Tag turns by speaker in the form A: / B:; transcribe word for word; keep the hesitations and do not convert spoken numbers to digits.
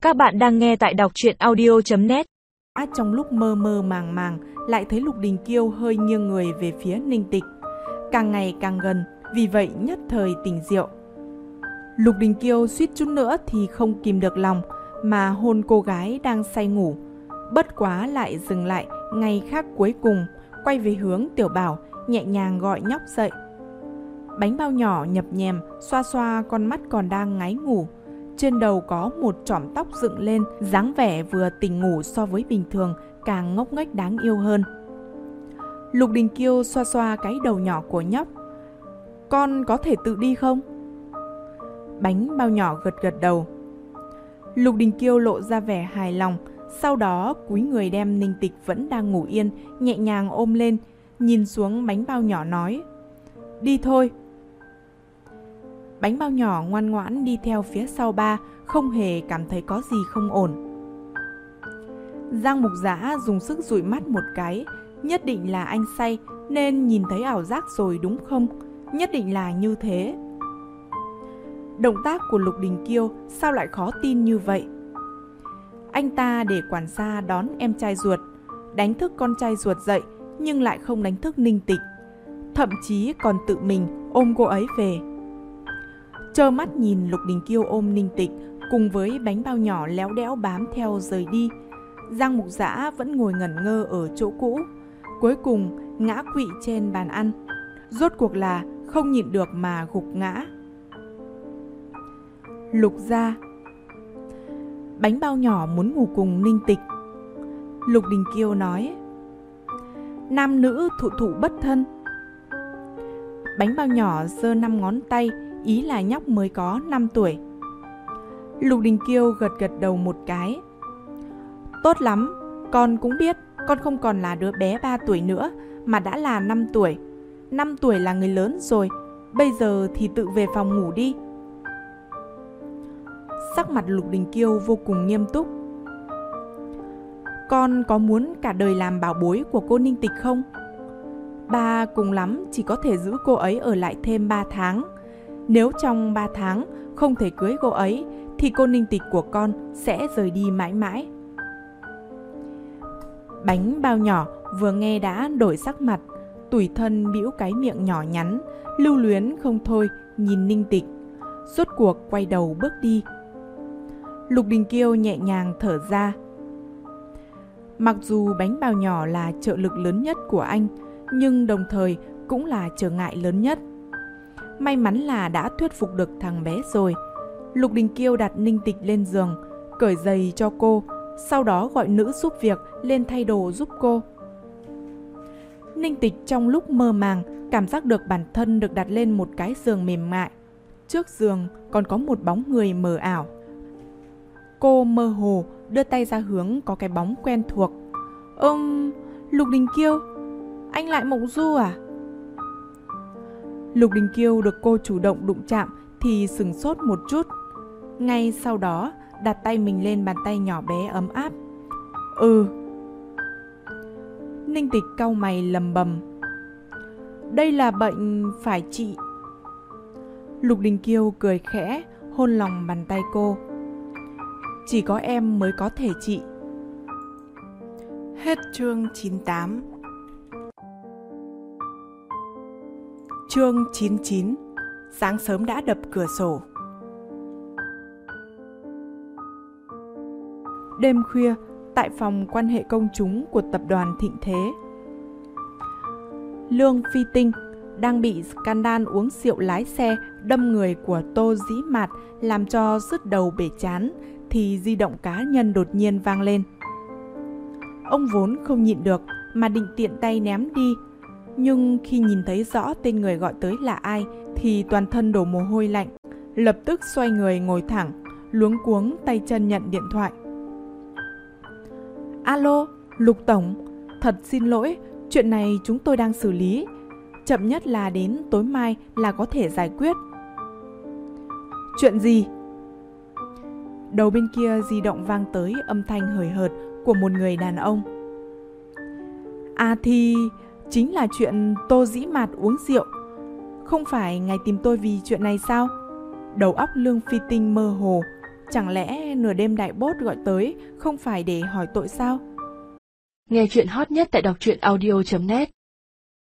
A: Các bạn đang nghe tại đọc truyện audio chấm net.
B: Trong lúc mơ mơ màng màng, lại thấy Lục Đình Kiêu hơi nghiêng người về phía Ninh Tịch. Càng ngày càng gần, vì vậy nhất thời tỉnh rượu. Lục Đình Kiêu suýt chút nữa thì không kìm được lòng, mà hôn cô gái đang say ngủ. Bất quá lại dừng lại ngay khắc cuối cùng, quay về hướng Tiểu Bảo, nhẹ nhàng gọi nhóc dậy. Bánh bao nhỏ nhập nhèm, xoa xoa con mắt còn đang ngáy ngủ. Trên đầu có một chỏm tóc dựng lên, dáng vẻ vừa tỉnh ngủ so với bình thường, càng ngốc nghếch đáng yêu hơn. Lục Đình Kiêu xoa xoa cái đầu nhỏ của nhóc. Con có thể tự đi không? Bánh bao nhỏ gật gật đầu. Lục Đình Kiêu lộ ra vẻ hài lòng, sau đó cúi người đem Ninh Tịch vẫn đang ngủ yên, nhẹ nhàng ôm lên, nhìn xuống bánh bao nhỏ nói: Đi thôi. Bánh bao nhỏ ngoan ngoãn đi theo phía sau ba, không hề cảm thấy có gì không ổn. Giang Mục Dã dùng sức dụi mắt một cái, nhất định là anh say nên nhìn thấy ảo giác rồi đúng không? Nhất định là như thế. Động tác của Lục Đình Kiêu sao lại khó tin như vậy? Anh ta để quản gia đón em trai ruột, đánh thức con trai ruột dậy nhưng lại không đánh thức Ninh Tịch, thậm chí còn tự mình ôm cô ấy về. Trơ mắt nhìn Lục Đình Kiêu ôm Ninh Tịch cùng với bánh bao nhỏ léo đẽo bám theo rời đi, Giang Mục Dã vẫn ngồi ngẩn ngơ ở chỗ cũ, cuối cùng ngã quỵ trên bàn ăn. Rốt cuộc là không nhịn được mà gục ngã. Lục gia. Bánh bao nhỏ muốn ngủ cùng Ninh Tịch. Lục Đình Kiêu nói: Nam nữ thụ thụ bất thân. Bánh bao nhỏ giơ năm ngón tay, ý là nhóc mới có năm tuổi. Lục Đình Kiêu gật gật đầu một cái. Tốt lắm, con cũng biết con không còn là đứa bé ba tuổi nữa, mà đã là năm tuổi. năm tuổi là người lớn rồi, bây giờ thì tự về phòng ngủ đi. Sắc mặt Lục Đình Kiêu vô cùng nghiêm túc. Con có muốn cả đời làm bảo bối của cô Ninh Tịch không? Ba cùng lắm chỉ có thể giữ cô ấy ở lại thêm ba tháng. Nếu trong ba tháng không thể cưới cô ấy thì cô Ninh Tịch của con sẽ rời đi mãi mãi. Bánh bao nhỏ vừa nghe đã đổi sắc mặt, tủi thân bĩu cái miệng nhỏ nhắn, lưu luyến không thôi nhìn Ninh Tịch, rốt cuộc quay đầu bước đi. Lục Đình Kiêu nhẹ nhàng thở ra. Mặc dù bánh bao nhỏ là trợ lực lớn nhất của anh, nhưng đồng thời cũng là trở ngại lớn nhất. May mắn là đã thuyết phục được thằng bé rồi. Lục Đình Kiêu đặt Ninh Tịch lên giường, cởi giày cho cô, sau đó gọi nữ giúp việc lên thay đồ giúp cô. Ninh Tịch trong lúc mơ màng cảm giác được bản thân được đặt lên một cái giường mềm mại. Trước giường còn có một bóng người mờ ảo. Cô mơ hồ đưa tay ra hướng có cái bóng quen thuộc. Ừm, Lục Đình Kiêu, anh lại mộng du à? Lục Đình Kiêu được cô chủ động đụng chạm thì sửng sốt một chút. Ngay sau đó đặt tay mình lên bàn tay nhỏ bé ấm áp. Ừ. Ninh Tịch cau mày lầm bầm. Đây là bệnh phải trị. Lục Đình Kiêu cười khẽ, hôn lòng bàn tay cô. Chỉ có em mới có thể trị. Hết chương chín mươi tám. Chương chín mươi chín. Sáng sớm đã đập cửa sổ. Đêm khuya, tại phòng quan hệ công chúng của tập đoàn Thịnh Thế, Lương Phi Tinh đang bị scandal uống rượu lái xe đâm người của Tô Dĩ Mạt làm cho sứt đầu bể trán, thì di động cá nhân đột nhiên vang lên. Ông vốn không nhịn được mà định tiện tay ném đi, nhưng khi nhìn thấy rõ tên người gọi tới là ai thì toàn thân đổ mồ hôi lạnh, lập tức xoay người ngồi thẳng, luống cuống tay chân nhận điện thoại. Alo, Lục Tổng, thật xin lỗi, chuyện này chúng tôi đang xử lý, chậm nhất là đến tối mai là có thể giải quyết. Chuyện gì? Đầu bên kia di động vang tới âm thanh hời hợt của một người đàn ông. À thì chính là chuyện Tô Dĩ Mạt uống rượu. Không phải ngài tìm tôi vì chuyện này sao? Đầu óc Lương Phi Tinh mơ hồ, Chẳng lẽ nửa đêm đại bốt gọi tới không phải để hỏi tội sao?
A: Nghe chuyện hot nhất tại đọc truyện audio chấm net.